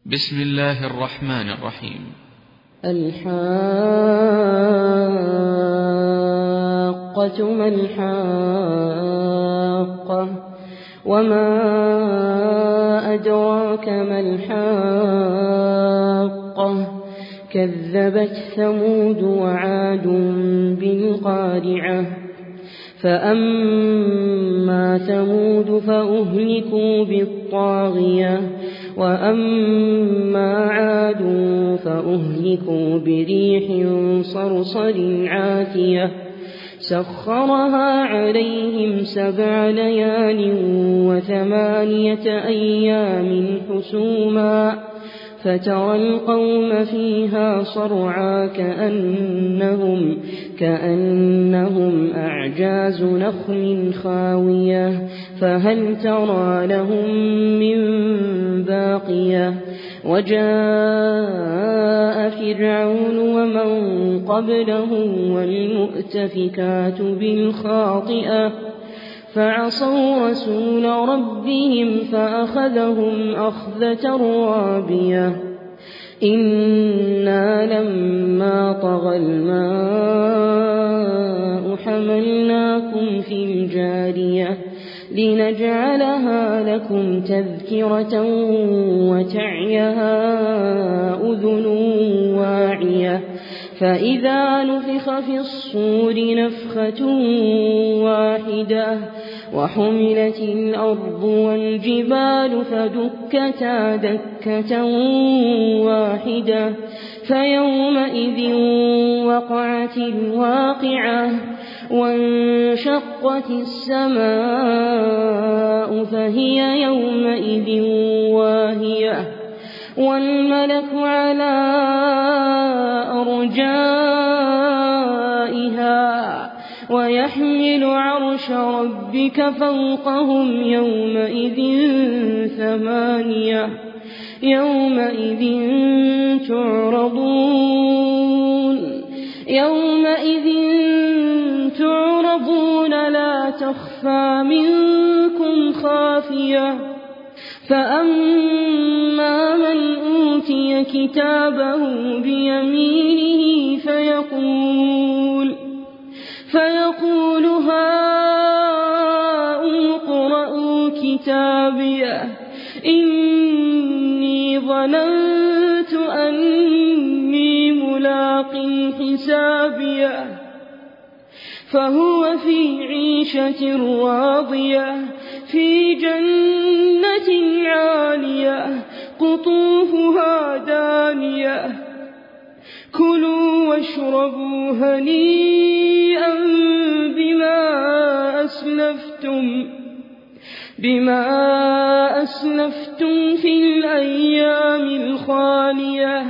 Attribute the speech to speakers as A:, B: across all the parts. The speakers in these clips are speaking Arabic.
A: بسم الله الرحمن الرحيم.
B: الحاقة ما الحاقة وما أدراك ما الحاقة كذبت ثمود وعاد بالقارعة فأما ثمود فأهلكوا بالطاغية وأما عاد فأهلكوا بريح صرصر عاتية سخرها عليهم 7 ليال و8 أيام حسوما فترى القوم فيها صرعى كأنهم أعجاز نخل خاوية فهل ترى لهم من باقية وجاء فرعون ومن قبله والمؤتفكات بالخاطئة فعصوا رسول ربهم فأخذهم أخذة رابية إنا لما طغى الماء حملناكم في الجارية لنجعلها لكم تذكرة وتعيها أذن واعية فإذا نفخ في الصور نفخة واحدة وحملت الأرض والجبال فدكتا دكة واحدة فيومئذ وقعت الواقعة وانشقت السماء فهي يومئذ واهية والملك على أرجائها ويحمل عرش ربك فوقهم يومئذ 8 يومئذ تعرضون لا تخفى منكم خافية فأما من أوتي كتابه بيمينه فيقول هاؤم اقرءوا كتابيه إني ظننت أني ملاق حسابيه فهو في عيشة راضية في جنة عالية قطوفها دانية كلوا واشربوا هنيئا بما أسلفتم في الأيام الخالية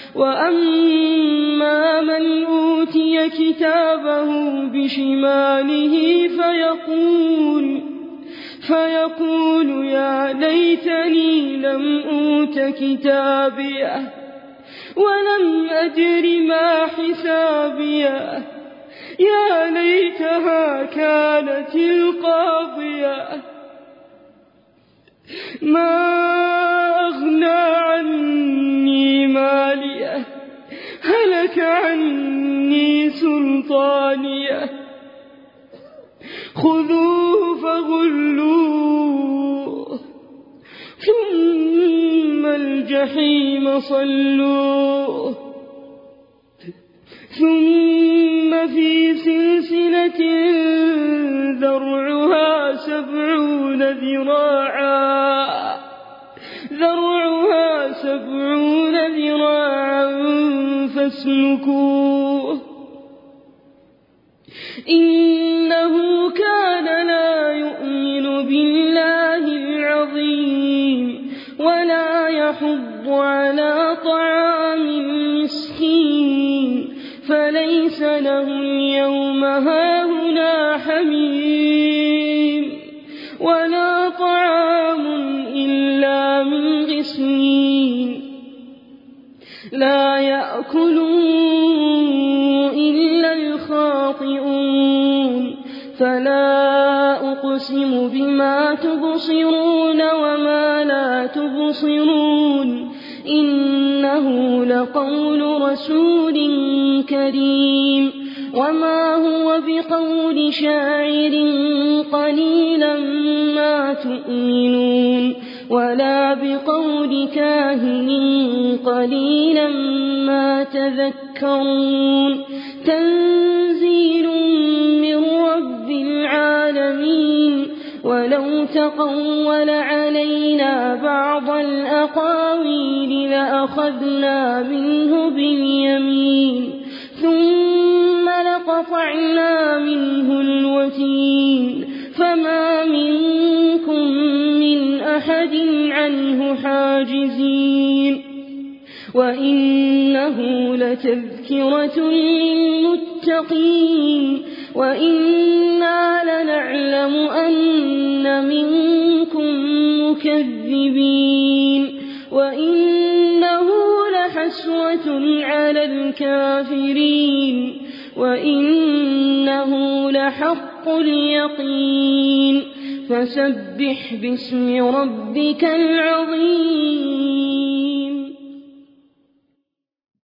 B: وأما من أوتي كتابه بشماله فيقول يا ليتني لم أوت كتابيه ولم أدر ما حسابيه يا ليتها كانت القاضية ما أغنى عني ماليه هلك عني سلطانيه خذوه فغلوه ثم الجحيم صلوه ثم في سلسلة ذرعها 70 ذراعا فاسلكوه إنه كان لا يؤمن بالله العظيم ولا يحض على طعام المسكين فليس له اليوم هاهنا حميم ولا طعام إلا من غسلين لا يأكله إلا الخاطئون فلا أقسم بما تبصرون وما لا تبصرون يعلمون إنه لقول رسول كريم وما هو بقول شاعر قليلا ما تؤمنون ولا بقول كاهن قليلا ما تذكرون تنزيل من رب العالمين ولو تقول علينا بعض الأقاويل لأخذنا منه باليمين ثم لقطعنا منه الوتين فما منكم من أحد عنه حاجزين وإنه لتذكرة للمتقين وإنا لنعلم أن منكم مكذبين وإنه لحسرة على الكافرين وإنه لحق اليقين فسبح باسم ربك العظيم